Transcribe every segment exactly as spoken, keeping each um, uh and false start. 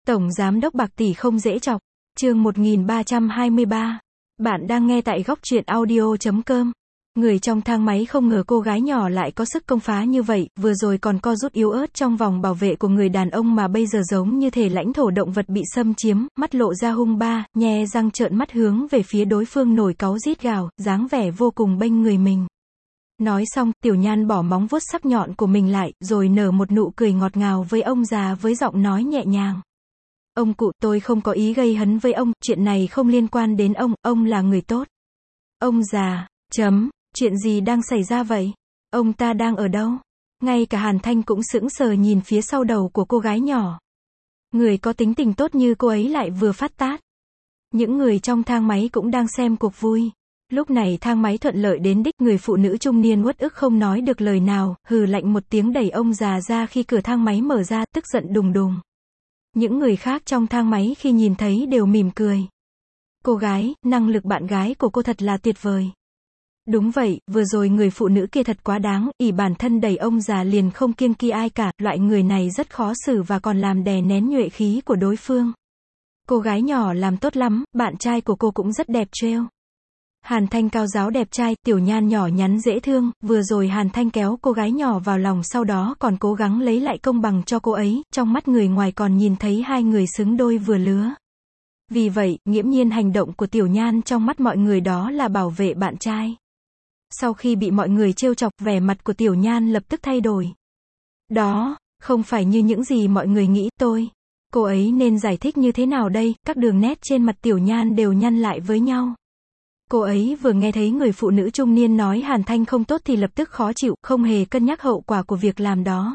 Tổng Giám đốc bạc tỷ không dễ chọc. Chương một nghìn ba trăm hai mươi ba. Bạn đang nghe tại góc truyện audio chấm com. Người trong thang máy không ngờ cô gái nhỏ lại có sức công phá như vậy, vừa rồi còn co rút yếu ớt trong vòng bảo vệ của người đàn ông mà bây giờ giống như thể lãnh thổ động vật bị xâm chiếm, mắt lộ ra hung ba, nhe răng trợn mắt hướng về phía đối phương nổi cáu rít gào, dáng vẻ vô cùng bênh người mình. Nói xong, Tiểu Nhan bỏ móng vuốt sắc nhọn của mình lại, rồi nở một nụ cười ngọt ngào với ông già với giọng nói nhẹ nhàng. Ông cụ, tôi không có ý gây hấn với ông, chuyện này không liên quan đến ông, ông là người tốt. Ông già, chấm, chuyện gì đang xảy ra vậy? Ông ta đang ở đâu? Ngay cả Hàn Thanh cũng sững sờ nhìn phía sau đầu của cô gái nhỏ. Người có tính tình tốt như cô ấy lại vừa phát tát. Những người trong thang máy cũng đang xem cuộc vui. Lúc này thang máy thuận lợi đến đích, người phụ nữ trung niên uất ức không nói được lời nào, hừ lạnh một tiếng đẩy ông già ra khi cửa thang máy mở ra, tức giận đùng đùng. Những người khác trong thang máy khi nhìn thấy đều mỉm cười. Cô gái, năng lực bạn gái của cô thật là tuyệt vời. Đúng vậy, vừa rồi người phụ nữ kia thật quá đáng, ỷ bản thân đẩy ông già liền không kiêng kỵ ai cả, loại người này rất khó xử và còn làm đè nén nhuệ khí của đối phương. Cô gái nhỏ làm tốt lắm, bạn trai của cô cũng rất đẹp trêu. Hàn Thanh cao ráo đẹp trai, Tiểu Nhan nhỏ nhắn dễ thương, vừa rồi Hàn Thanh kéo cô gái nhỏ vào lòng sau đó còn cố gắng lấy lại công bằng cho cô ấy, trong mắt người ngoài còn nhìn thấy hai người xứng đôi vừa lứa. Vì vậy, nghiễm nhiên hành động của Tiểu Nhan trong mắt mọi người đó là bảo vệ bạn trai. Sau khi bị mọi người trêu chọc, vẻ mặt của Tiểu Nhan lập tức thay đổi. Đó, không phải như những gì mọi người nghĩ tôi. Cô ấy nên giải thích như thế nào đây, các đường nét trên mặt Tiểu Nhan đều nhăn lại với nhau. Cô ấy vừa nghe thấy người phụ nữ trung niên nói Hàn Thanh không tốt thì lập tức khó chịu, không hề cân nhắc hậu quả của việc làm đó.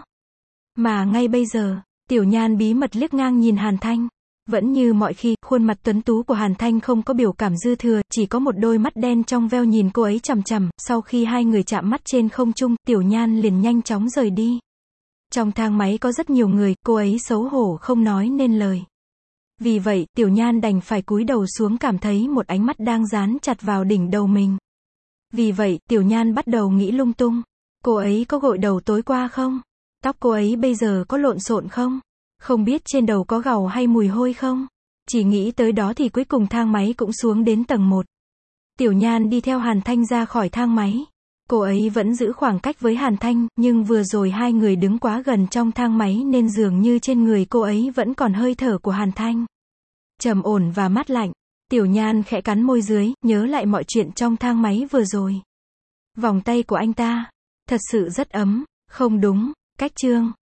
Mà ngay bây giờ, Tiểu Nhan bí mật liếc ngang nhìn Hàn Thanh. Vẫn như mọi khi, khuôn mặt tuấn tú của Hàn Thanh không có biểu cảm dư thừa, chỉ có một đôi mắt đen trong veo nhìn cô ấy chằm chằm. Sau khi hai người chạm mắt trên không trung, Tiểu Nhan liền nhanh chóng rời đi. Trong thang máy có rất nhiều người, cô ấy xấu hổ không nói nên lời. Vì vậy, Tiểu Nhan đành phải cúi đầu xuống, cảm thấy một ánh mắt đang dán chặt vào đỉnh đầu mình. Vì vậy, Tiểu Nhan bắt đầu nghĩ lung tung. Cô ấy có gội đầu tối qua không? Tóc cô ấy bây giờ có lộn xộn không? Không biết trên đầu có gàu hay mùi hôi không? Chỉ nghĩ tới đó thì cuối cùng thang máy cũng xuống đến tầng một. Tiểu Nhan đi theo Hàn Thanh ra khỏi thang máy. Cô ấy vẫn giữ khoảng cách với Hàn Thanh, nhưng vừa rồi hai người đứng quá gần trong thang máy nên dường như trên người cô ấy vẫn còn hơi thở của Hàn Thanh. Trầm ổn và mát lạnh. Tiểu Nhan khẽ cắn môi dưới, nhớ lại mọi chuyện trong thang máy vừa rồi. Vòng tay của anh ta, thật sự rất ấm. Không đúng, cách chương.